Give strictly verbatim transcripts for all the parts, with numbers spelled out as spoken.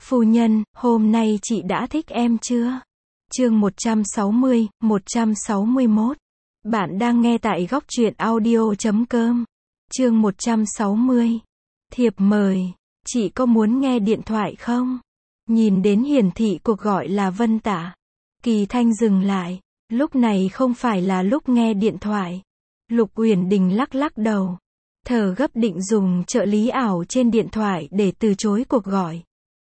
Phu nhân, hôm nay chị đã thích em chưa? Chương một trăm sáu mươi, một trăm sáu mươi mốt. Bạn đang nghe tại góc truyện audio chấm com. Chương một trăm sáu mươi. Thiệp mời. Chị có muốn nghe điện thoại không? Nhìn đến hiển thị cuộc gọi là Vân Tả. Kỳ Thanh dừng lại. Lúc này không phải là lúc nghe điện thoại. Lục Uyển Đình lắc lắc đầu. Thở gấp định dùng trợ lý ảo trên điện thoại để từ chối cuộc gọi.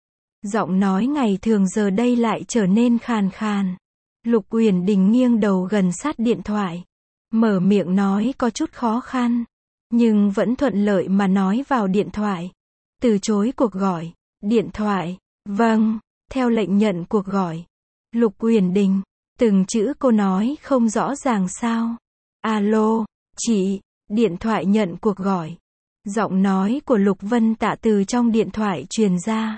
Giọng nói ngày thường giờ đây lại trở nên khàn khàn. Lục Uyển Đình nghiêng đầu gần sát điện thoại. Mở miệng nói có chút khó khăn. Nhưng vẫn thuận lợi mà nói vào điện thoại. Từ chối cuộc gọi. Điện thoại. Vâng. Theo lệnh nhận cuộc gọi. Lục Uyển Đình. Từng chữ cô nói không rõ ràng sao. Alo. Chị. Điện thoại nhận cuộc gọi. Giọng nói của Lục Vân Tạ từ trong điện thoại truyền ra.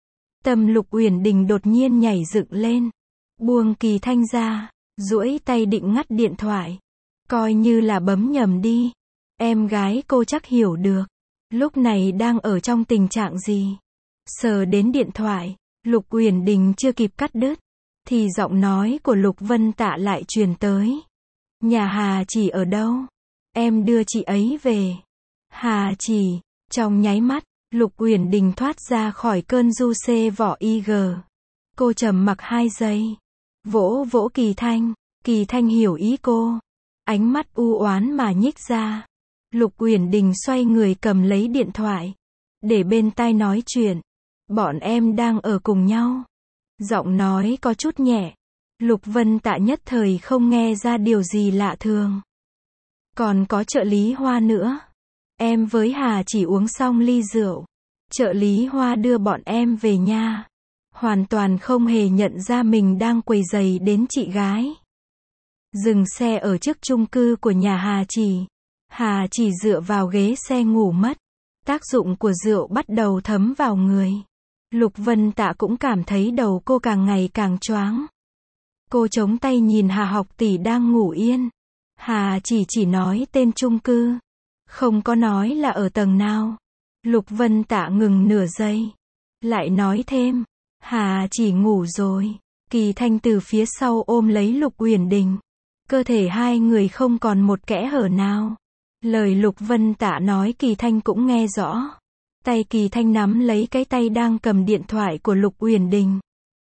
Tâm Lục Uyển Đình đột nhiên nhảy dựng lên. Buông Kỳ Thanh ra. Duỗi tay định ngắt điện thoại. Coi như là bấm nhầm đi. Em gái cô chắc hiểu được. Lúc này đang ở trong tình trạng gì. Sờ đến điện thoại. Lục Uyển Đình chưa kịp cắt đứt. Thì giọng nói của Lục Vân Tạ lại truyền tới. Nhà Hà Chỉ ở đâu? Em đưa chị ấy về. Hà Chỉ. Trong nháy mắt, Lục Uyển Đình thoát ra khỏi cơn du xê vỏ i giê. Cô trầm mặc hai giây. Vỗ vỗ Kỳ Thanh. Kỳ Thanh hiểu ý cô. Ánh mắt u oán mà nhích ra. Lục Uyển Đình xoay người cầm lấy điện thoại. Để bên tai nói chuyện. Bọn em đang ở cùng nhau. Giọng nói có chút nhẹ. Lục Vân Tạ nhất thời không nghe ra điều gì lạ thường. Còn có trợ lý Hoa nữa. Em với Hà Chỉ uống xong ly rượu. Trợ lý Hoa đưa bọn em về nhà. Hoàn toàn không hề nhận ra mình đang quấy rầy đến chị gái. Dừng xe ở trước chung cư của nhà Hà Chỉ. Hà Chỉ dựa vào ghế xe ngủ mất. Tác dụng của rượu bắt đầu thấm vào người. Lục Vân Tạ cũng cảm thấy đầu cô càng ngày càng choáng. Cô chống tay nhìn Hà học tỷ đang ngủ yên. Hà Chỉ chỉ nói tên chung cư. Không có nói là ở tầng nào. Lục Vân Tạ ngừng nửa giây. Lại nói thêm. Hà Chỉ ngủ rồi. Kỳ Thanh từ phía sau ôm lấy Lục Uyển Đình. Cơ thể hai người không còn một kẽ hở nào. Lời Lục Vân Tạ nói Kỳ Thanh cũng nghe rõ. Tay Kỳ Thanh nắm lấy cái tay đang cầm điện thoại của Lục Uyển Đình.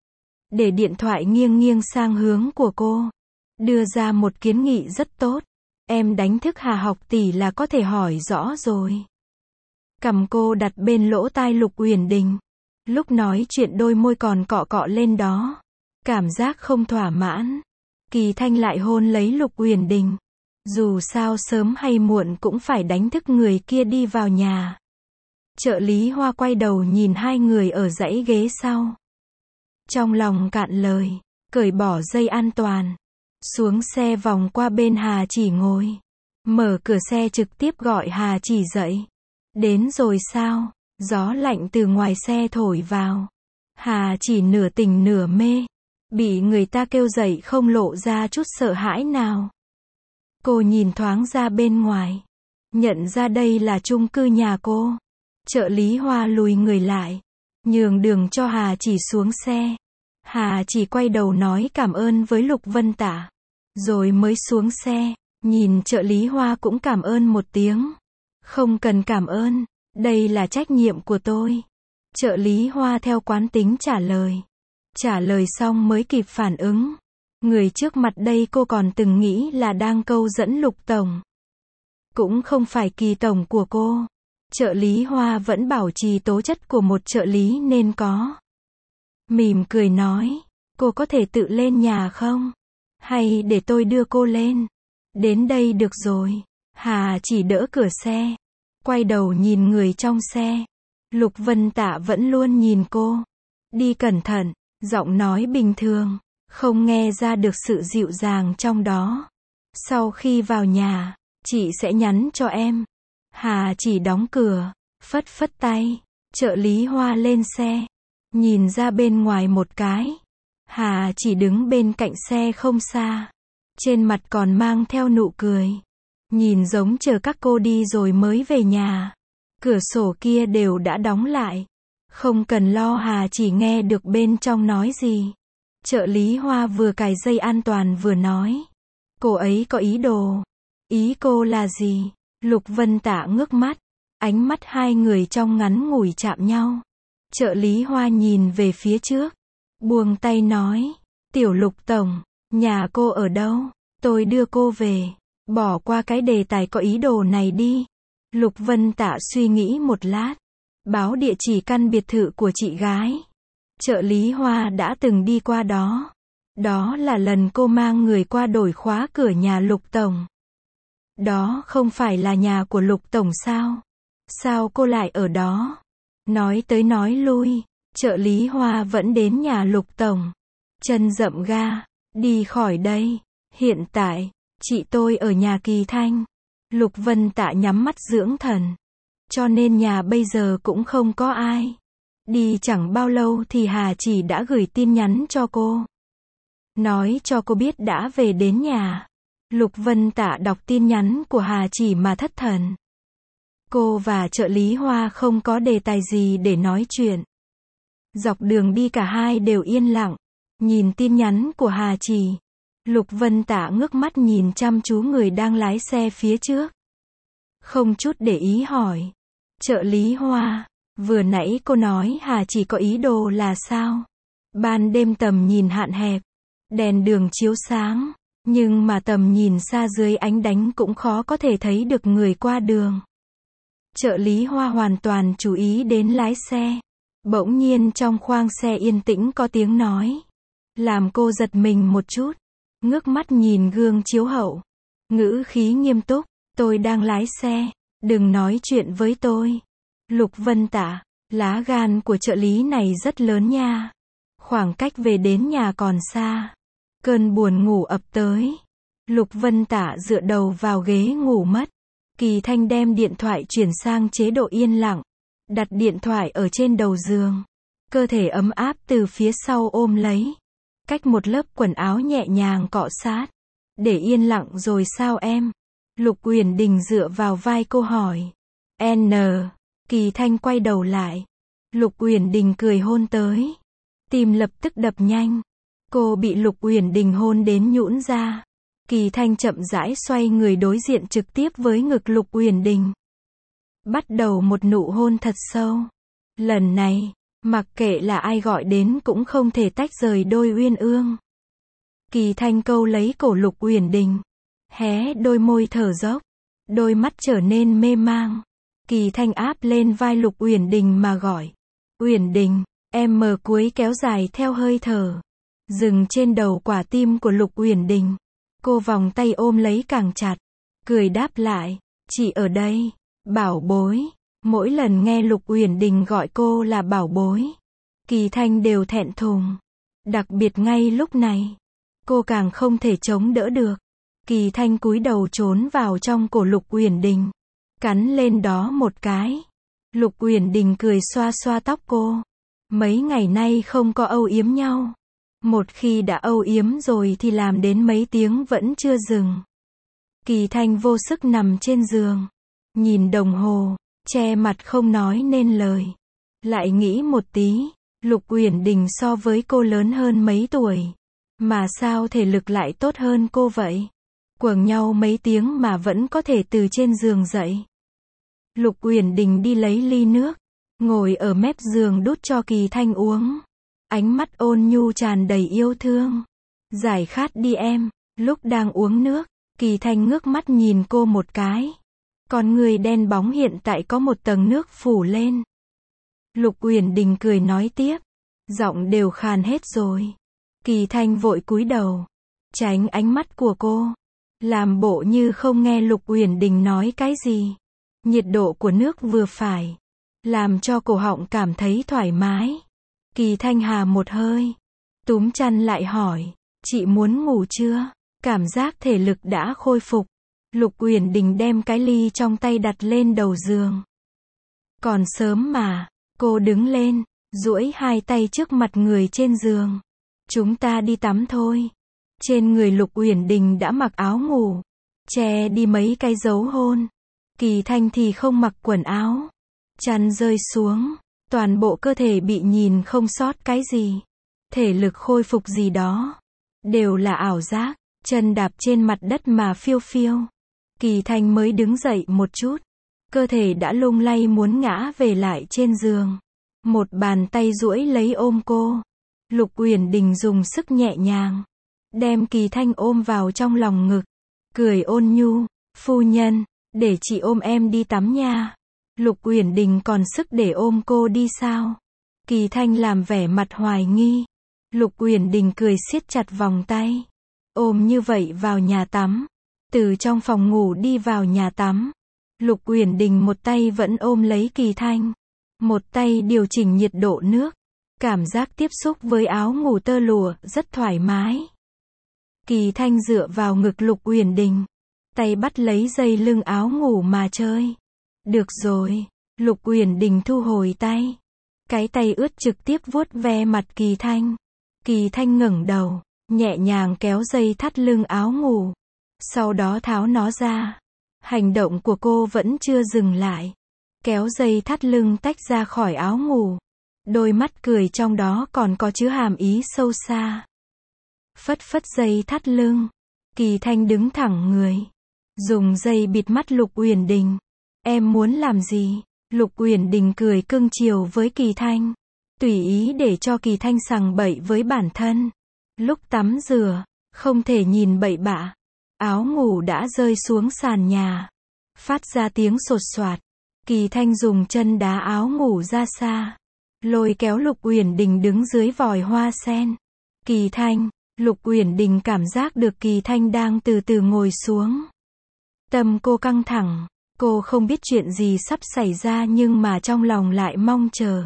Để điện thoại nghiêng nghiêng sang hướng của cô. Đưa ra một kiến nghị rất tốt. Em đánh thức Hà học tỷ là có thể hỏi rõ rồi. Cầm cô đặt bên lỗ tai Lục Uyển Đình. Lúc nói chuyện đôi môi còn cọ cọ lên đó. Cảm giác không thỏa mãn. Kỳ Thanh lại hôn lấy Lục Uyển Đình. Dù sao sớm hay muộn cũng phải đánh thức người kia đi vào nhà. Trợ lý Hoa quay đầu nhìn hai người ở dãy ghế sau. Trong lòng cạn lời. Cởi bỏ dây an toàn. Xuống xe vòng qua bên Hà Chỉ ngồi. Mở cửa xe trực tiếp gọi Hà Chỉ dậy. Đến rồi sao? Gió lạnh từ ngoài xe thổi vào. Hà Chỉ nửa tỉnh nửa mê. Bị người ta kêu dậy không lộ ra chút sợ hãi nào. Cô nhìn thoáng ra bên ngoài. Nhận ra đây là chung cư nhà cô. Trợ lý Hoa lùi người lại. Nhường đường cho Hà Chỉ xuống xe. Hà Chỉ quay đầu nói cảm ơn với Lục Vân Tả. Rồi mới xuống xe. Nhìn trợ lý Hoa cũng cảm ơn một tiếng. Không cần cảm ơn. Đây là trách nhiệm của tôi. Trợ lý Hoa theo quán tính trả lời. Trả lời xong mới kịp phản ứng. Người trước mặt đây cô còn từng nghĩ là đang câu dẫn Lục Tổng. Cũng không phải Kỳ Tổng của cô. Trợ lý Hoa vẫn bảo trì tố chất của một trợ lý nên có. Mỉm cười nói. Cô có thể tự lên nhà không? Hay để tôi đưa cô lên? Đến đây được rồi. Hà Chỉ đỡ cửa xe. Quay đầu nhìn người trong xe. Lục Vân Tạ vẫn luôn nhìn cô. Đi cẩn thận. Giọng nói bình thường. Không nghe ra được sự dịu dàng trong đó. Sau khi vào nhà, chị sẽ nhắn cho em. Hà Chỉ đóng cửa. Phất phất tay. Trợ lý Hoa lên xe. Nhìn ra bên ngoài một cái. Hà Chỉ đứng bên cạnh xe không xa. Trên mặt còn mang theo nụ cười. Nhìn giống chờ các cô đi rồi mới về nhà. Cửa sổ kia đều đã đóng lại. Không cần lo, Hà chỉ nghe được bên trong nói gì. Trợ lý Hoa vừa cài dây an toàn vừa nói. Cô ấy có ý đồ. Ý cô là gì? Lục Vân Tạ ngước mắt. Ánh mắt hai người trong ngắn ngủi chạm nhau. Trợ lý Hoa nhìn về phía trước. Buông tay nói. Tiểu Lục tổng, nhà cô ở đâu? Tôi đưa cô về. Bỏ qua cái đề tài có ý đồ này đi. Lục Vân Tạ suy nghĩ một lát. Báo địa chỉ căn biệt thự của chị gái. Trợ lý Hoa đã từng đi qua đó. Đó là lần cô mang người qua đổi khóa cửa nhà Lục tổng. Đó không phải là nhà của Lục tổng sao? Sao cô lại ở đó? Nói tới nói lui, trợ lý Hoa vẫn đến nhà Lục tổng. Chân dậm ga, đi khỏi đây. Hiện tại, chị tôi ở nhà Kỳ Thanh. Lục Vân Tạ nhắm mắt dưỡng thần. Cho nên nhà bây giờ cũng không có ai. Đi chẳng bao lâu thì Hà Chỉ đã gửi tin nhắn cho cô. Nói cho cô biết đã về đến nhà. Lục Vân Tạ đọc tin nhắn của Hà Chỉ mà thất thần. Cô và trợ lý Hoa không có đề tài gì để nói chuyện. Dọc đường đi cả hai đều yên lặng. Nhìn tin nhắn của Hà Chỉ. Lục Vân Tạ ngước mắt nhìn chăm chú người đang lái xe phía trước. Không chút để ý hỏi. Trợ lý Hoa, vừa nãy cô nói Hà Chỉ có ý đồ là sao? Ban đêm tầm nhìn hạn hẹp. Đèn đường chiếu sáng. Nhưng mà tầm nhìn xa dưới ánh đánh cũng khó có thể thấy được người qua đường. Trợ lý Hoa hoàn toàn chú ý đến lái xe. Bỗng nhiên trong khoang xe yên tĩnh có tiếng nói. Làm cô giật mình một chút. Ngước mắt nhìn gương chiếu hậu. Ngữ khí nghiêm túc. Tôi đang lái xe. Đừng nói chuyện với tôi. Lục Vân Tạ. Lá gan của trợ lý này rất lớn nha. Khoảng cách về đến nhà còn xa. Cơn buồn ngủ ập tới. Lục Vân Tạ dựa đầu vào ghế ngủ mất. Kỳ Thanh đem điện thoại chuyển sang chế độ yên lặng. Đặt điện thoại ở trên đầu giường. Cơ thể ấm áp từ phía sau ôm lấy. Cách một lớp quần áo nhẹ nhàng cọ sát. Để yên lặng rồi sao em? Lục Uyển Đình dựa vào vai cô hỏi. N. Kỳ Thanh quay đầu lại. Lục Uyển Đình cười hôn tới. Tim lập tức đập nhanh. Cô bị Lục Uyển Đình hôn đến nhũn ra. Kỳ Thanh chậm rãi xoay người đối diện trực tiếp với ngực Lục Uyển Đình. Bắt đầu một nụ hôn thật sâu. Lần này, mặc kệ là ai gọi đến cũng không thể tách rời đôi uyên ương. Kỳ Thanh câu lấy cổ Lục Uyển Đình. Hé đôi môi thở dốc. Đôi mắt trở nên mê mang. Kỳ Thanh áp lên vai Lục Uyển Đình mà gọi. Uyển Đình, em mờ cuối kéo dài theo hơi thở. Dừng trên đầu quả tim của Lục Uyển Đình. Cô vòng tay ôm lấy càng chặt. Cười đáp lại. Chị ở đây. Bảo bối. Mỗi lần nghe Lục Uyển Đình gọi cô là bảo bối. Kỳ Thanh đều thẹn thùng. Đặc biệt ngay lúc này. Cô càng không thể chống đỡ được. Kỳ Thanh cúi đầu trốn vào trong cổ Lục Uyển Đình. Cắn lên đó một cái. Lục Uyển Đình cười xoa xoa tóc cô. Mấy ngày nay không có âu yếm nhau. Một khi đã âu yếm rồi thì làm đến mấy tiếng vẫn chưa dừng. Kỳ Thanh vô sức nằm trên giường. Nhìn đồng hồ, che mặt không nói nên lời. Lại nghĩ một tí, Lục Uyển Đình so với cô lớn hơn mấy tuổi. Mà sao thể lực lại tốt hơn cô vậy? Quầng nhau mấy tiếng mà vẫn có thể từ trên giường dậy. Lục Uyển Đình đi lấy ly nước. Ngồi ở mép giường đút cho Kỳ Thanh uống. Ánh mắt ôn nhu tràn đầy yêu thương. Giải khát đi em. Lúc đang uống nước, Kỳ Thanh ngước mắt nhìn cô một cái. Con người đen bóng hiện tại có một tầng nước phủ lên. Lục Uyển Đình cười nói tiếp. Giọng đều khàn hết rồi. Kỳ Thanh vội cúi đầu. Tránh ánh mắt của cô. Làm bộ như không nghe Lục Uyển Đình nói cái gì. Nhiệt độ của nước vừa phải. Làm cho cổ họng cảm thấy thoải mái. Kỳ Thanh hà một hơi. Túm chăn lại hỏi. Chị muốn ngủ chưa? Cảm giác thể lực đã khôi phục. Lục Uyển Đình đem cái ly trong tay đặt lên đầu giường. Còn sớm mà. Cô đứng lên. Duỗi hai tay trước mặt người trên giường. Chúng ta đi tắm thôi. Trên người Lục Uyển Đình đã mặc áo ngủ. Che đi mấy cái dấu hôn. Kỳ Thanh thì không mặc quần áo. Chăn rơi xuống. Toàn bộ cơ thể bị nhìn không sót cái gì. Thể lực khôi phục gì đó. Đều là ảo giác. Chân đạp trên mặt đất mà phiêu phiêu. Kỳ Thanh mới đứng dậy một chút. Cơ thể đã lung lay muốn ngã về lại trên giường. Một bàn tay duỗi lấy ôm cô. Lục Uyển Đình dùng sức nhẹ nhàng. Đem Kỳ Thanh ôm vào trong lòng ngực. Cười ôn nhu. Phu nhân, để chị ôm em đi tắm nha. Lục Uyển Đình còn sức để ôm cô đi sao? Kỳ Thanh làm vẻ mặt hoài nghi. Lục Uyển Đình cười siết chặt vòng tay. Ôm như vậy vào nhà tắm. Từ trong phòng ngủ đi vào nhà tắm. Lục Uyển Đình một tay vẫn ôm lấy Kỳ Thanh. Một tay điều chỉnh nhiệt độ nước. Cảm giác tiếp xúc với áo ngủ tơ lụa rất thoải mái. Kỳ Thanh dựa vào ngực Lục Uyển Đình. Tay bắt lấy dây lưng áo ngủ mà chơi. Được rồi. Lục Uyển Đình thu hồi tay. Cái tay ướt trực tiếp vuốt ve mặt Kỳ Thanh. Kỳ Thanh ngẩng đầu. Nhẹ nhàng kéo dây thắt lưng áo ngủ. Sau đó tháo nó ra. Hành động của cô vẫn chưa dừng lại. Kéo dây thắt lưng tách ra khỏi áo ngủ. Đôi mắt cười trong đó còn có chứa hàm ý sâu xa. Phất phất dây thắt lưng. Kỳ Thanh đứng thẳng người. Dùng dây bịt mắt Lục Uyển Đình. Em muốn làm gì? Lục Uyển Đình cười cưng chiều với Kỳ Thanh. Tùy ý để cho Kỳ Thanh sằng bậy với bản thân. Lúc tắm rửa, không thể nhìn bậy bạ. Áo ngủ đã rơi xuống sàn nhà. Phát ra tiếng sột soạt. Kỳ Thanh dùng chân đá áo ngủ ra xa. Lôi kéo Lục Uyển Đình đứng dưới vòi hoa sen. Kỳ Thanh, Lục Uyển Đình cảm giác được Kỳ Thanh đang từ từ ngồi xuống. Tâm cô căng thẳng. Cô không biết chuyện gì sắp xảy ra nhưng mà trong lòng lại mong chờ.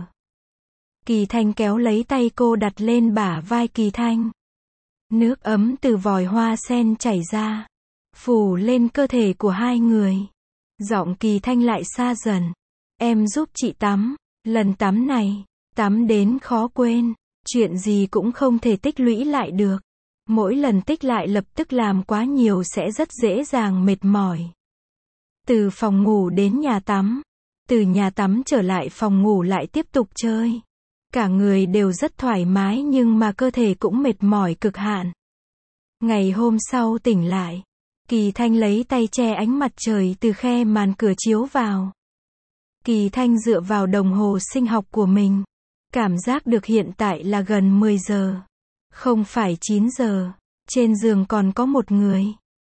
Kỳ Thanh kéo lấy tay cô đặt lên bả vai Kỳ Thanh. Nước ấm từ vòi hoa sen chảy ra. Phủ lên cơ thể của hai người. Giọng Kỳ Thanh lại xa dần. Em giúp chị tắm. Lần tắm này, tắm đến khó quên. Chuyện gì cũng không thể tích lũy lại được. Mỗi lần tích lại lập tức làm quá nhiều sẽ rất dễ dàng mệt mỏi. Từ phòng ngủ đến nhà tắm. Từ nhà tắm trở lại phòng ngủ lại tiếp tục chơi. Cả người đều rất thoải mái nhưng mà cơ thể cũng mệt mỏi cực hạn. Ngày hôm sau tỉnh lại. Kỳ Thanh lấy tay che ánh mặt trời từ khe màn cửa chiếu vào. Kỳ Thanh dựa vào đồng hồ sinh học của mình. Cảm giác được hiện tại là gần mười giờ. Không phải chín giờ. Trên giường còn có một người.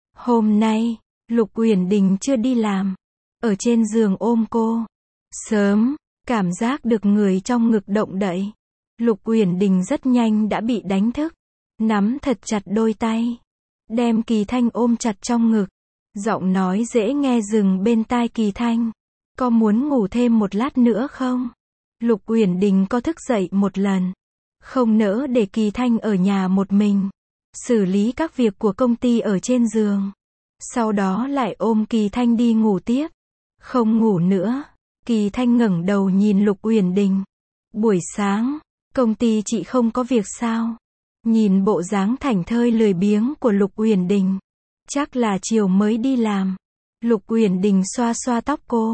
Hôm nay, Lục Uyển Đình chưa đi làm. Ở trên giường ôm cô. Sớm, cảm giác được người trong ngực động đậy. Lục Uyển Đình rất nhanh đã bị đánh thức. Nắm thật chặt đôi tay. Đem Kỳ Thanh ôm chặt trong ngực. Giọng nói dễ nghe dừng bên tai Kỳ Thanh. Có muốn ngủ thêm một lát nữa không? Lục Uyển Đình có thức dậy một lần. Không nỡ để Kỳ Thanh ở nhà một mình. Xử lý các việc của công ty ở trên giường. Sau đó lại ôm Kỳ Thanh đi ngủ tiếp. Không ngủ nữa. Kỳ Thanh ngẩng đầu nhìn Lục Uyển Đình. Buổi sáng, công ty chị không có việc sao? Nhìn bộ dáng thảnh thơi lười biếng của Lục Uyển Đình. Chắc là chiều mới đi làm. Lục Uyển Đình xoa xoa tóc cô.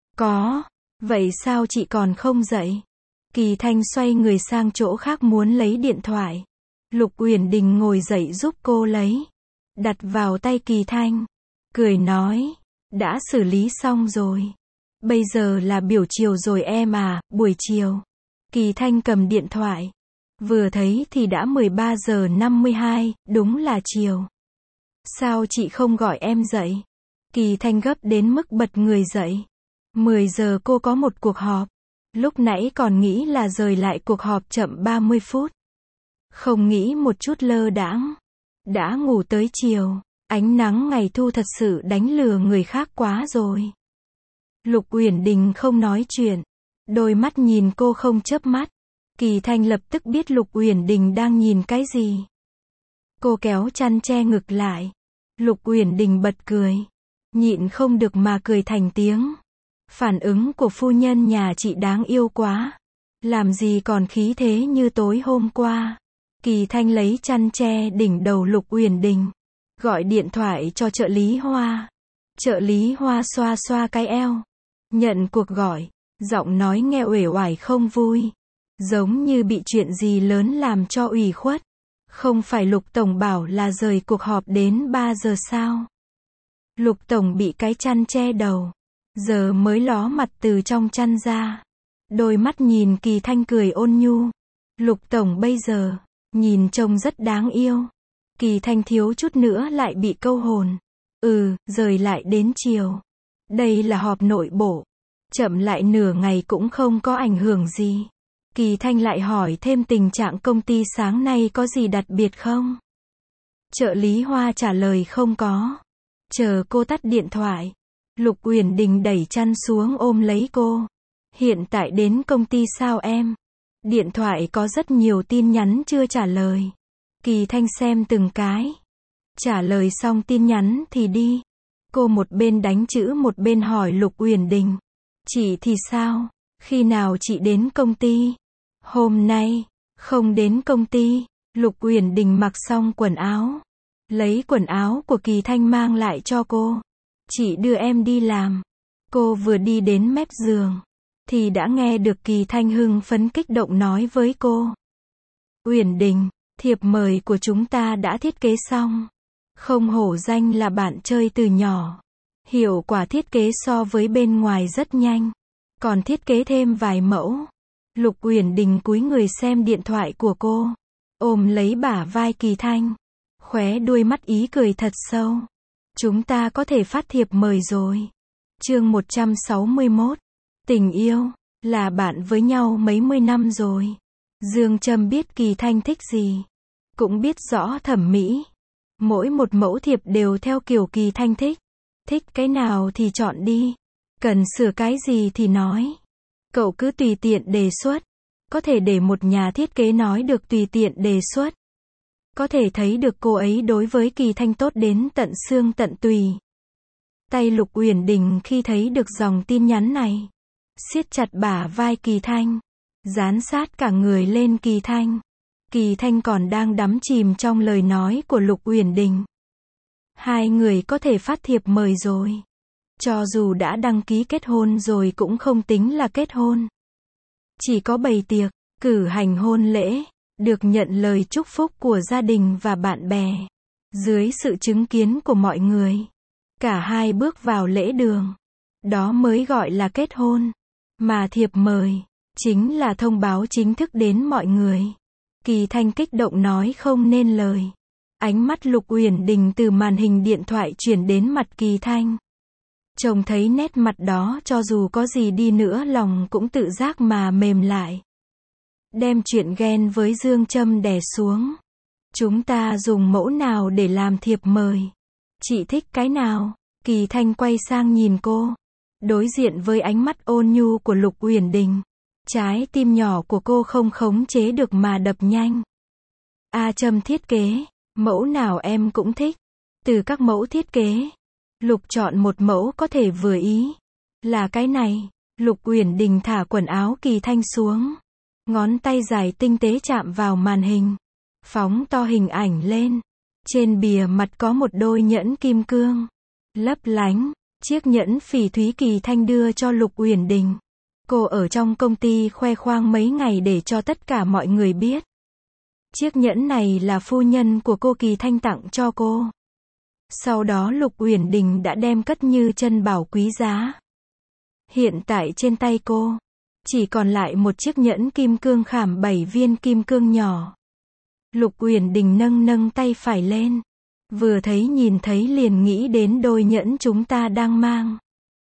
Có. Vậy sao chị còn không dậy? Kỳ Thanh xoay người sang chỗ khác muốn lấy điện thoại. Lục Uyển Đình ngồi dậy giúp cô lấy. Đặt vào tay Kỳ Thanh. Cười nói. Đã xử lý xong rồi. Bây giờ là biểu chiều rồi em à, buổi chiều. Kỳ Thanh cầm điện thoại. Vừa thấy thì đã mười ba giờ năm mươi hai, đúng là chiều. Sao chị không gọi em dậy? Kỳ Thanh gấp đến mức bật người dậy. mười giờ cô có một cuộc họp. Lúc nãy còn nghĩ là rời lại cuộc họp chậm ba mươi phút. Không nghĩ một chút lơ đãng. Đã ngủ tới chiều. Ánh nắng ngày thu thật sự đánh lừa người khác quá rồi. Lục Uyển Đình không nói chuyện. Đôi mắt nhìn cô không chớp mắt. Kỳ Thanh lập tức biết Lục Uyển Đình đang nhìn cái gì. Cô kéo chăn che ngực lại. Lục Uyển Đình bật cười. Nhịn không được mà cười thành tiếng. Phản ứng của phu nhân nhà chị đáng yêu quá. Làm gì còn khí thế như tối hôm qua. Kỳ Thanh lấy chăn che đỉnh đầu Lục Uyển Đình. Gọi điện thoại cho trợ lý Hoa. Trợ lý Hoa xoa xoa cái eo. Nhận cuộc gọi. Giọng nói nghe uể oải không vui. Giống như bị chuyện gì lớn làm cho ủy khuất. Không phải Lục Tổng bảo là rời cuộc họp đến ba giờ sao? Lục Tổng bị cái chăn che đầu. Giờ mới ló mặt từ trong chăn ra. Đôi mắt nhìn Kỳ Thanh cười ôn nhu. Lục Tổng bây giờ, nhìn trông rất đáng yêu. Kỳ Thanh thiếu chút nữa lại bị câu hồn. Ừ, rời lại đến chiều. Đây là họp nội bộ. Chậm lại nửa ngày cũng không có ảnh hưởng gì. Kỳ Thanh lại hỏi thêm tình trạng công ty sáng nay có gì đặc biệt không? Trợ lý Hoa trả lời không có. Chờ cô tắt điện thoại. Lục Uyển Đình đẩy chăn xuống ôm lấy cô. Hiện tại đến công ty sao em? Điện thoại có rất nhiều tin nhắn chưa trả lời. Kỳ Thanh xem từng cái. Trả lời xong tin nhắn thì đi. Cô một bên đánh chữ một bên hỏi Lục Uyển Đình. Chị thì sao? Khi nào chị đến công ty? Hôm nay, không đến công ty. Lục Uyển Đình mặc xong quần áo. Lấy quần áo của Kỳ Thanh mang lại cho cô. Chị đưa em đi làm. Cô vừa đi đến mép giường. Thì đã nghe được Kỳ Thanh hưng phấn kích động nói với cô. Uyển Đình, thiệp mời của chúng ta đã thiết kế xong. Không hổ danh là bạn chơi từ nhỏ. Hiệu quả thiết kế so với bên ngoài rất nhanh. Còn thiết kế thêm vài mẫu. Lục Uyển Đình cúi người xem điện thoại của cô. Ôm lấy bả vai Kỳ Thanh. Khóe đuôi mắt ý cười thật sâu. Chúng ta có thể phát thiệp mời rồi. Chương một trăm sáu mươi mốt. Tình yêu, là bạn với nhau mấy mươi năm rồi. Dương Trâm biết Kỳ Thanh thích gì. Cũng biết rõ thẩm mỹ. Mỗi một mẫu thiệp đều theo kiểu Kỳ Thanh thích. Thích cái nào thì chọn đi. Cần sửa cái gì thì nói. Cậu cứ tùy tiện đề xuất. Có thể để một nhà thiết kế nói được tùy tiện đề xuất. Có thể thấy được cô ấy đối với Kỳ Thanh tốt đến tận xương tận tùy. Tay Lục Uyển Đình khi thấy được dòng tin nhắn này. Siết chặt bả vai Kỳ Thanh. Dán sát cả người lên Kỳ Thanh. Kỳ Thanh còn đang đắm chìm trong lời nói của Lục Uyển Đình. Hai người có thể phát thiệp mời rồi. Cho dù đã đăng ký kết hôn rồi cũng không tính là kết hôn. Chỉ có bày tiệc, cử hành hôn lễ, được nhận lời chúc phúc của gia đình và bạn bè. Dưới sự chứng kiến của mọi người. Cả hai bước vào lễ đường. Đó mới gọi là kết hôn. Mà thiệp mời, chính là thông báo chính thức đến mọi người. Kỳ Thanh kích động nói không nên lời. Ánh mắt Lục Uyển Đình từ màn hình điện thoại chuyển đến mặt Kỳ Thanh. Trông thấy nét mặt đó cho dù có gì đi nữa lòng cũng tự giác mà mềm lại. Đem chuyện ghen với Dương Trâm đè xuống. Chúng ta dùng mẫu nào để làm thiệp mời? Chị thích cái nào? Kỳ Thanh quay sang nhìn cô. Đối diện với ánh mắt ôn nhu của Lục Uyển Đình. Trái tim nhỏ của cô không khống chế được mà đập nhanh. A Trâm thiết kế. Mẫu nào em cũng thích. Từ các mẫu thiết kế. Lục chọn một mẫu có thể vừa ý. Là cái này. Lục Uyển Đình thả quần áo Kỳ Thanh xuống. Ngón tay dài tinh tế chạm vào màn hình. Phóng to hình ảnh lên. Trên bìa mặt có một đôi nhẫn kim cương. Lấp lánh. Chiếc nhẫn phỉ thúy Kỳ Thanh đưa cho Lục Uyển Đình. Cô ở trong công ty khoe khoang mấy ngày để cho tất cả mọi người biết. Chiếc nhẫn này là phu nhân của cô Kỳ Thanh tặng cho cô. Sau đó Lục Uyển Đình đã đem cất như chân bảo quý giá. Hiện tại trên tay cô, chỉ còn lại một chiếc nhẫn kim cương khảm bảy viên kim cương nhỏ. Lục Uyển Đình nâng nâng tay phải lên. Vừa thấy nhìn thấy liền nghĩ đến đôi nhẫn chúng ta đang mang.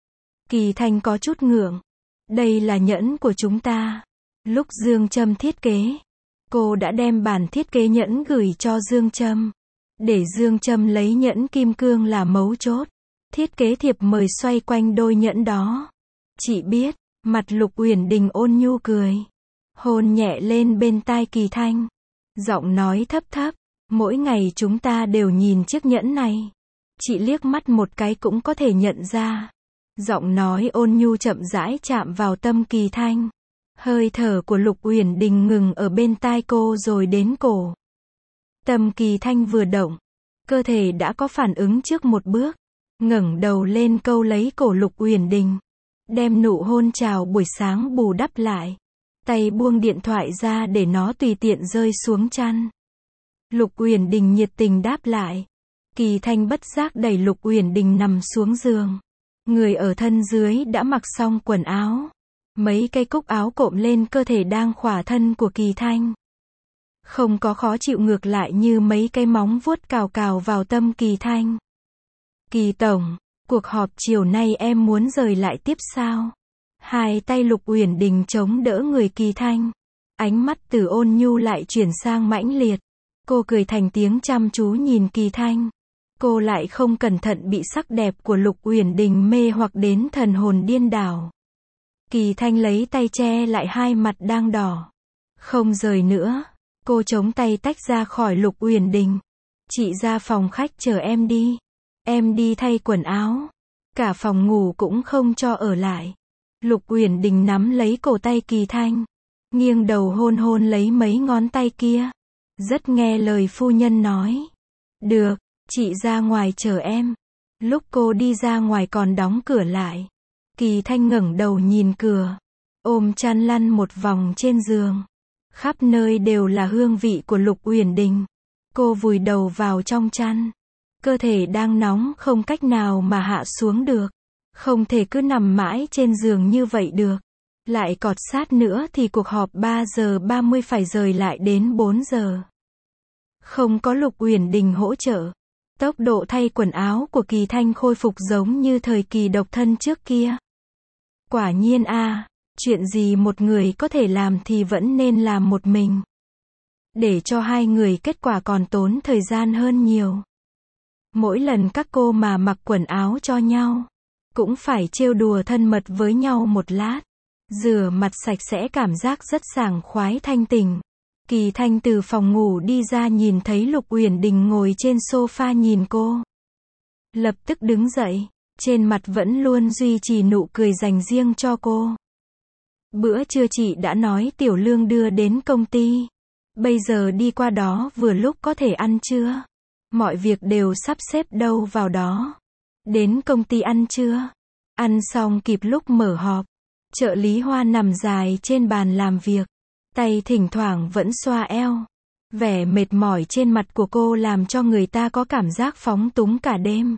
Kỳ Thanh có chút ngượng. Đây là nhẫn của chúng ta. Lúc Dương Trâm thiết kế, cô đã đem bản thiết kế nhẫn gửi cho Dương Trâm. Để Dương Trâm lấy nhẫn kim cương là mấu chốt. Thiết kế thiệp mời xoay quanh đôi nhẫn đó. Chị biết, mặt Lục Uyển Đình ôn nhu cười. Hôn nhẹ lên bên tai Kỳ Thanh. Giọng nói thấp thấp. Mỗi ngày chúng ta đều nhìn chiếc nhẫn này. Chị liếc mắt một cái cũng có thể nhận ra. Giọng nói ôn nhu chậm rãi chạm vào tâm Kỳ Thanh. Hơi thở của Lục Uyển Đình ngừng ở bên tai cô rồi đến cổ. Tâm Kỳ Thanh vừa động. Cơ thể đã có phản ứng trước một bước. Ngẩng đầu lên câu lấy cổ Lục Uyển Đình. Đem nụ hôn chào buổi sáng bù đắp lại. Tay buông điện thoại ra để nó tùy tiện rơi xuống chăn. Lục Uyển Đình nhiệt tình đáp lại. Kỳ Thanh bất giác đẩy Lục Uyển Đình nằm xuống giường. Người ở thân dưới đã mặc xong quần áo. Mấy cây cúc áo cộm lên cơ thể đang khỏa thân của Kỳ Thanh. Không có khó chịu, ngược lại như mấy cái móng vuốt cào cào vào tâm Kỳ Thanh. Kỳ tổng, cuộc họp chiều nay em muốn rời lại tiếp sao? Hai tay Lục Uyển Đình chống đỡ người Kỳ Thanh. Ánh mắt từ ôn nhu lại chuyển sang mãnh liệt. Cô cười thành tiếng chăm chú nhìn Kỳ Thanh. Cô lại không cẩn thận bị sắc đẹp của Lục Uyển Đình mê hoặc đến thần hồn điên đảo. Kỳ Thanh lấy tay che lại hai mặt đang đỏ. Không rời nữa. Cô chống tay tách ra khỏi Lục Uyển Đình. Chị ra phòng khách chờ em đi. Em đi thay quần áo. Cả phòng ngủ cũng không cho ở lại. Lục Uyển Đình nắm lấy cổ tay Kỳ Thanh. Nghiêng đầu hôn hôn lấy mấy ngón tay kia. Rất nghe lời phu nhân nói. Được, chị ra ngoài chờ em. Lúc cô đi ra ngoài còn đóng cửa lại. Kỳ Thanh ngẩng đầu nhìn cửa. Ôm chăn lăn một vòng trên giường. Khắp nơi đều là hương vị của Lục Uyển Đình. Cô vùi đầu vào trong chăn. Cơ thể đang nóng không cách nào mà hạ xuống được. Không thể cứ nằm mãi trên giường như vậy được. Lại cọt sát nữa thì cuộc họp ba giờ ba mươi phải rời lại đến bốn giờ. Không có Lục Uyển Đình hỗ trợ. Tốc độ thay quần áo của Kỳ Thanh khôi phục giống như thời kỳ độc thân trước kia. Quả nhiên a, à, chuyện gì một người có thể làm thì vẫn nên làm một mình. Để cho hai người kết quả còn tốn thời gian hơn nhiều. Mỗi lần các cô mà mặc quần áo cho nhau, cũng phải trêu đùa thân mật với nhau một lát. Rửa mặt sạch sẽ cảm giác rất sảng khoái thanh tỉnh. Kỳ Thanh từ phòng ngủ đi ra nhìn thấy Lục Uyển Đình ngồi trên sofa nhìn cô. Lập tức đứng dậy, trên mặt vẫn luôn duy trì nụ cười dành riêng cho cô. Bữa trưa chị đã nói Tiểu Lương đưa đến công ty. Bây giờ đi qua đó vừa lúc có thể ăn trưa. Mọi việc đều sắp xếp đâu vào đó. Đến công ty ăn trưa. Ăn xong kịp lúc mở họp. Trợ lý Hoa nằm dài trên bàn làm việc. Tay thỉnh thoảng vẫn xoa eo. Vẻ mệt mỏi trên mặt của cô làm cho người ta có cảm giác phóng túng cả đêm.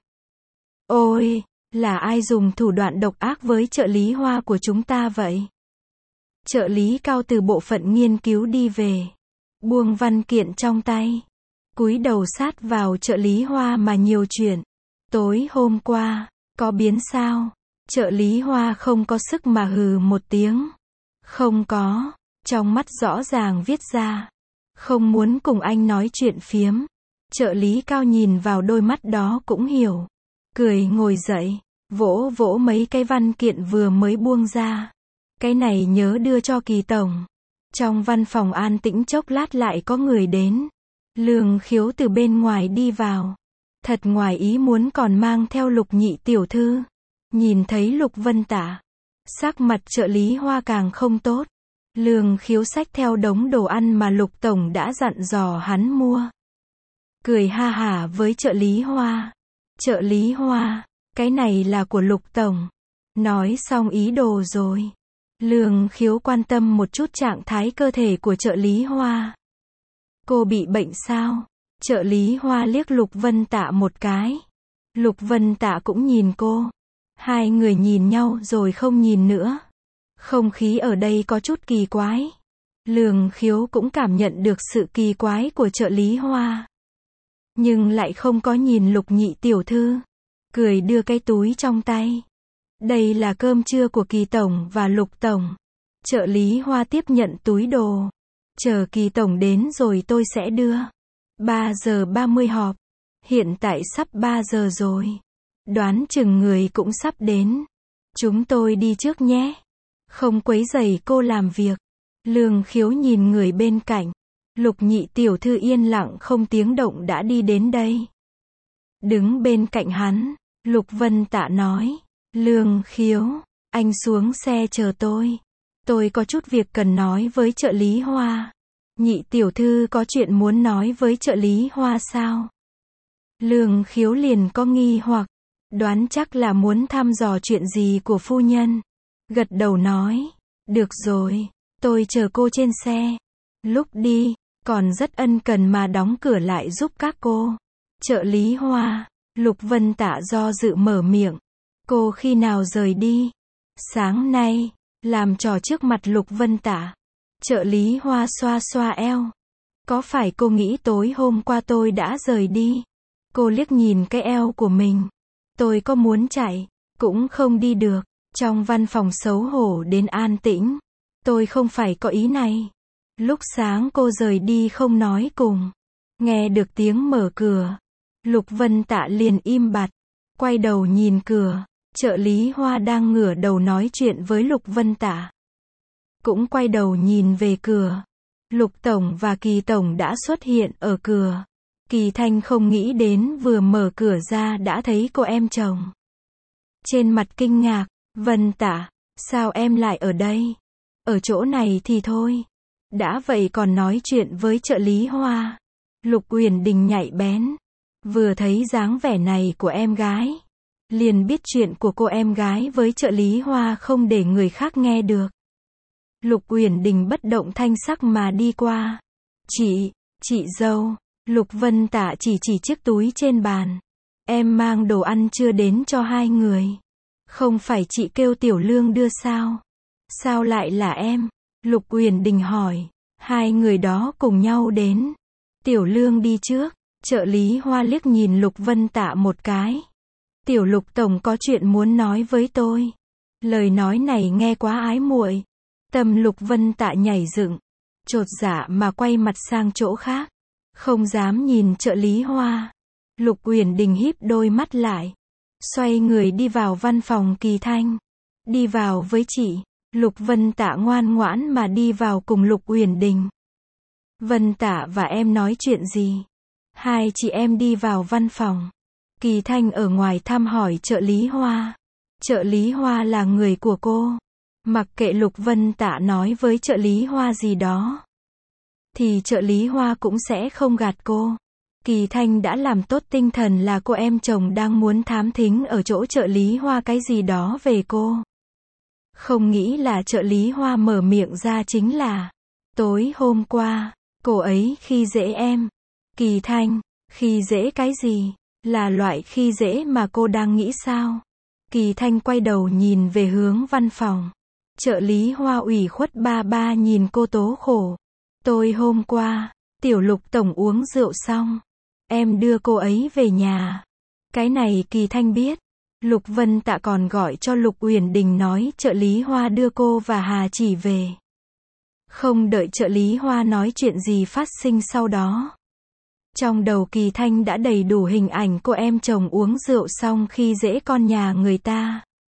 Ôi, là ai dùng thủ đoạn độc ác với trợ lý Hoa của chúng ta vậy? Trợ lý Cao từ bộ phận nghiên cứu đi về. Buông văn kiện trong tay. Cúi đầu sát vào trợ lý Hoa mà nhiều chuyện. Tối hôm qua, có biến sao? Trợ lý Hoa không có sức mà hừ một tiếng. Không có. Trong mắt rõ ràng viết ra. Không muốn cùng anh nói chuyện phiếm. Trợ lý Cao nhìn vào đôi mắt đó cũng hiểu. Cười ngồi dậy. Vỗ vỗ mấy cái văn kiện vừa mới buông ra. Cái này nhớ đưa cho Kỳ tổng. Trong văn phòng an tĩnh chốc lát lại có người đến. Lương Khiếu từ bên ngoài đi vào. Thật ngoài ý muốn còn mang theo Lục nhị tiểu thư. Nhìn thấy Lục Vân Tả. Sắc mặt trợ lý Hoa càng không tốt. Lương Khiếu xách theo đống đồ ăn mà Lục tổng đã dặn dò hắn mua. Cười ha hả với trợ lý Hoa. Trợ lý Hoa, cái này là của Lục tổng. Nói xong ý đồ rồi. Lương Khiếu quan tâm một chút trạng thái cơ thể của trợ lý Hoa. Cô bị bệnh sao? Trợ lý Hoa liếc Lục Vân Tạ một cái. Lục Vân Tạ cũng nhìn cô. Hai người nhìn nhau rồi không nhìn nữa. Không khí ở đây có chút kỳ quái. Lương Khiếu cũng cảm nhận được sự kỳ quái của trợ lý Hoa. Nhưng lại không có nhìn Lục nhị tiểu thư. Cười đưa cái túi trong tay. Đây là cơm trưa của Kỳ tổng và Lục tổng. Trợ lý Hoa tiếp nhận túi đồ. Chờ Kỳ tổng đến rồi tôi sẽ đưa. ba giờ ba mươi họp. Hiện tại sắp ba giờ rồi. Đoán chừng người cũng sắp đến. Chúng tôi đi trước nhé. Không quấy rầy cô làm việc. Lương Khiếu nhìn người bên cạnh. Lục nhị tiểu thư yên lặng không tiếng động đã đi đến đây. Đứng bên cạnh hắn, Lục Vân Tạ nói. Lương Khiếu, anh xuống xe chờ tôi. Tôi có chút việc cần nói với trợ lý Hoa. Nhị tiểu thư có chuyện muốn nói với trợ lý Hoa sao? Lương Khiếu liền có nghi hoặc. Đoán chắc là muốn thăm dò chuyện gì của phu nhân. Gật đầu nói, được rồi, tôi chờ cô trên xe. Lúc đi, còn rất ân cần mà đóng cửa lại giúp các cô. Trợ lý Hoa, Lục Vân Tạ do dự mở miệng. Cô khi nào rời đi? Sáng nay, làm trò trước mặt Lục Vân Tạ. Trợ lý Hoa xoa xoa eo. Có phải cô nghĩ tối hôm qua tôi đã rời đi? Cô liếc nhìn cái eo của mình. Tôi có muốn chạy, cũng không đi được. Trong văn phòng xấu hổ đến an tĩnh. Tôi không phải có ý này. Lúc sáng cô rời đi không nói cùng. Nghe được tiếng mở cửa. Lục Vân Tạ liền im bặt. Quay đầu nhìn cửa. Trợ lý Hoa đang ngửa đầu nói chuyện với Lục Vân Tạ. Cũng quay đầu nhìn về cửa. Lục Tổng và Kỳ Tổng đã xuất hiện ở cửa. Kỳ Thanh không nghĩ đến vừa mở cửa ra đã thấy cô em chồng. Trên mặt kinh ngạc, Vân Tạ, sao em lại ở đây? Ở chỗ này thì thôi. Đã vậy còn nói chuyện với trợ lý Hoa. Lục Uyển Đình nhạy bén. Vừa thấy dáng vẻ này của em gái. Liền biết chuyện của cô em gái với trợ lý Hoa không để người khác nghe được. Lục Uyển Đình bất động thanh sắc mà đi qua. Chị, chị dâu. Lục Vân Tạ chỉ chỉ chiếc túi trên bàn. Em mang đồ ăn chưa đến cho hai người. Không phải chị kêu Tiểu Lương đưa sao? Sao lại là em? Lục Uyển Đình hỏi. Hai người đó cùng nhau đến. Tiểu Lương đi trước. Trợ lý Hoa liếc nhìn Lục Vân Tạ một cái. Tiểu Lục Tổng có chuyện muốn nói với tôi. Lời nói này nghe quá ái muội. Tâm Lục Vân Tạ nhảy dựng. Chột dạ mà quay mặt sang chỗ khác. Không dám nhìn trợ lý Hoa. Lục Uyển Đình híp đôi mắt lại. Xoay người đi vào văn phòng Kỳ Thanh. Đi vào với chị. Lục Vân Tạ ngoan ngoãn mà đi vào cùng Lục Uyển Đình. Vân Tạ và em nói chuyện gì? Hai chị em đi vào văn phòng. Kỳ Thanh ở ngoài thăm hỏi trợ lý Hoa. Trợ lý Hoa là người của cô. Mặc kệ Lục Vân Tạ nói với trợ lý Hoa gì đó. Thì trợ lý Hoa cũng sẽ không gạt cô. Kỳ Thanh đã làm tốt tinh thần là cô em chồng đang muốn thám thính ở chỗ trợ lý Hoa cái gì đó về cô. Không nghĩ là trợ lý Hoa mở miệng ra chính là. Tối hôm qua, cô ấy khi dễ em. Kỳ Thanh, khi dễ cái gì? Là loại khi dễ mà cô đang nghĩ sao? Kỳ Thanh quay đầu nhìn về hướng văn phòng. Trợ lý Hoa ủy khuất ba ba nhìn cô tố khổ. Tôi hôm qua, Tiểu Lục Tổng uống rượu xong. Em đưa cô ấy về nhà. Cái này Kỳ Thanh biết. Lục Vân Tạ còn gọi cho Lục Uyển Đình nói trợ lý Hoa đưa cô và Hà Chỉ về. Không đợi trợ lý Hoa nói chuyện gì phát sinh sau đó. Trong đầu Kỳ Thanh đã đầy đủ hình ảnh cô em chồng uống rượu xong khi dễ con nhà người ta.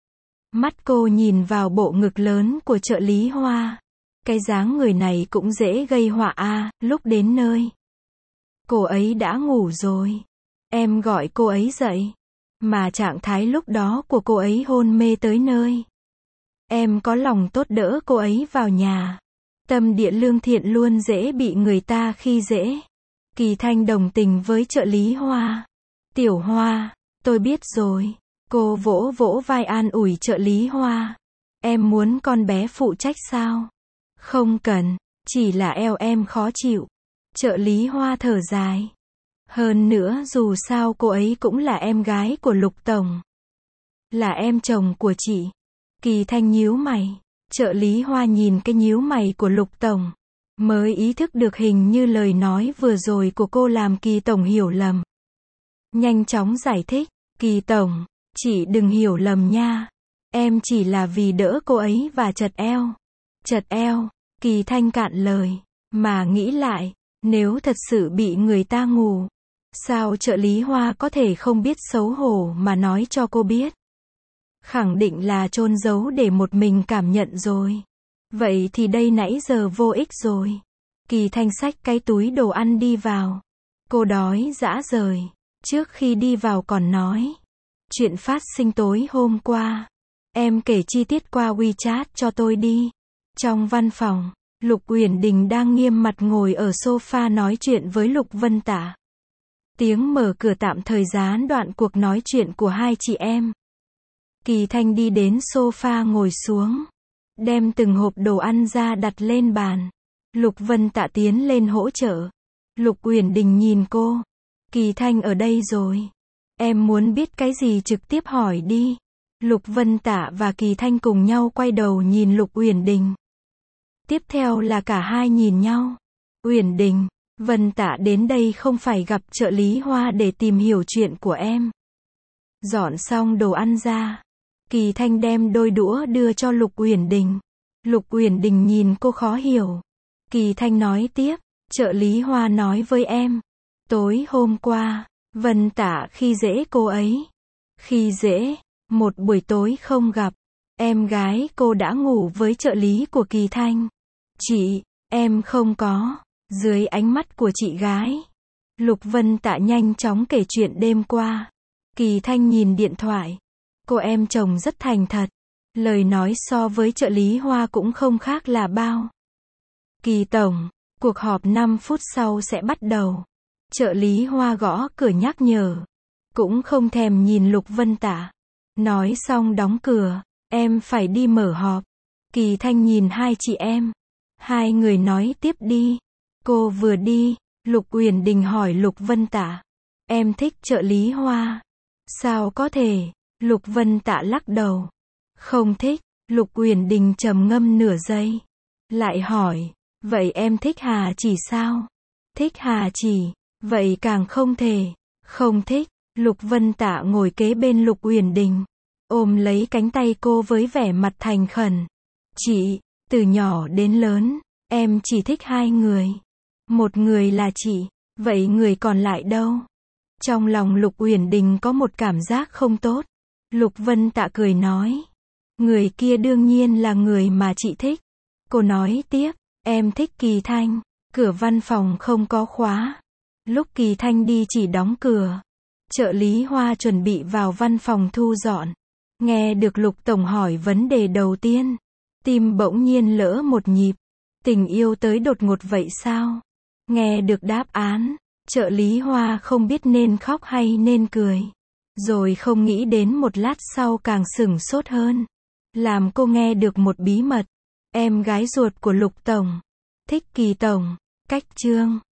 Mắt cô nhìn vào bộ ngực lớn của trợ lý Hoa. Cái dáng người này cũng dễ gây họa a. Lúc đến nơi. Cô ấy đã ngủ rồi. Em gọi cô ấy dậy. Mà trạng thái lúc đó của cô ấy hôn mê tới nơi. Em có lòng tốt đỡ cô ấy vào nhà. Tâm địa lương thiện luôn dễ bị người ta khi dễ. Kỳ Thanh đồng tình với trợ lý Hoa. Tiểu Hoa, tôi biết rồi. Cô vỗ vỗ vai an ủi trợ lý Hoa. Em muốn con bé phụ trách sao? Không cần, chỉ là eo em khó chịu. Trợ lý Hoa thở dài. Hơn nữa dù sao cô ấy cũng là em gái của Lục Tổng. Là em chồng của chị. Kỳ Thanh nhíu mày. Trợ lý Hoa nhìn cái nhíu mày của Lục Tổng. Mới ý thức được hình như lời nói vừa rồi của cô làm Kỳ Tổng hiểu lầm. Nhanh chóng giải thích. Kỳ Tổng, chị đừng hiểu lầm nha. Em chỉ là vì đỡ cô ấy và chật eo. Chật eo. Kỳ Thanh cạn lời. Mà nghĩ lại, nếu thật sự bị người ta ngủ. Sao trợ lý Hoa có thể không biết xấu hổ mà nói cho cô biết? Khẳng định là chôn giấu để một mình cảm nhận rồi. Vậy thì đây nãy giờ vô ích rồi. Kỳ Thanh xách cái túi đồ ăn đi vào. Cô đói dã rời. Trước khi đi vào còn nói. Chuyện phát sinh tối hôm qua. Em kể chi tiết qua WeChat cho tôi đi. Trong văn phòng, Lục Uyển Đình đang nghiêm mặt ngồi ở sofa nói chuyện với Lục Vân Tạ. Tiếng mở cửa tạm thời gián đoạn cuộc nói chuyện của hai chị em. Kỳ Thanh đi đến sofa ngồi xuống, đem từng hộp đồ ăn ra đặt lên bàn. Lục Vân Tạ tiến lên hỗ trợ. Lục Uyển Đình nhìn cô. Kỳ Thanh ở đây rồi. Em muốn biết cái gì trực tiếp hỏi đi. Lục Vân Tạ và Kỳ Thanh cùng nhau quay đầu nhìn Lục Uyển Đình. Tiếp theo là cả hai nhìn nhau. Uyển Đình, Vân Tạ đến đây không phải gặp trợ lý Hoa để tìm hiểu chuyện của em. Dọn xong đồ ăn ra, Kỳ Thanh đem đôi đũa đưa cho Lục Uyển Đình. Lục Uyển Đình nhìn cô khó hiểu. Kỳ Thanh nói tiếp, trợ lý Hoa nói với em, tối hôm qua, Vân Tạ khi dễ cô ấy. Khi dễ, một buổi tối không gặp, em gái cô đã ngủ với trợ lý của Kỳ Thanh. Chị, em không có. Dưới ánh mắt của chị gái, Lục Vân Tạ nhanh chóng kể chuyện đêm qua. Kỳ Thanh nhìn điện thoại. Cô em chồng rất thành thật. Lời nói so với trợ lý Hoa cũng không khác là bao. Kỳ tổng, cuộc họp năm phút sau sẽ bắt đầu. Trợ lý Hoa gõ cửa nhắc nhở. Cũng không thèm nhìn Lục Vân Tạ. Nói xong đóng cửa. Em phải đi mở họp. Kỳ Thanh nhìn hai chị em. Hai người nói tiếp đi. Cô vừa đi, Lục Uyển Đình hỏi Lục Vân Tạ. Em thích trợ lý Hoa. Sao có thể? Lục Vân Tạ lắc đầu. Không thích. Lục Uyển Đình trầm ngâm nửa giây. Lại hỏi. Vậy em thích Hà Chỉ sao? Thích Hà Chỉ. Vậy càng không thể. Không thích. Lục Vân Tạ ngồi kế bên Lục Uyển Đình. Ôm lấy cánh tay cô với vẻ mặt thành khẩn. Chị, từ nhỏ đến lớn, em chỉ thích hai người. Một người là chị. Vậy người còn lại đâu? Trong lòng Lục Uyển Đình có một cảm giác không tốt. Lục Vân Tạ cười nói. Người kia đương nhiên là người mà chị thích. Cô nói tiếp. Em thích Kỳ Thanh. Cửa văn phòng không có khóa. Lúc Kỳ Thanh đi chỉ đóng cửa. Trợ lý Hoa chuẩn bị vào văn phòng thu dọn. Nghe được Lục Tổng hỏi vấn đề đầu tiên. Tim bỗng nhiên lỡ một nhịp. Tình yêu tới đột ngột vậy sao? Nghe được đáp án. Trợ lý Hoa không biết nên khóc hay nên cười. Rồi không nghĩ đến một lát sau càng sửng sốt hơn. Làm cô nghe được một bí mật. Em gái ruột của Lục Tổng thích Kỳ Tổng. Cách chương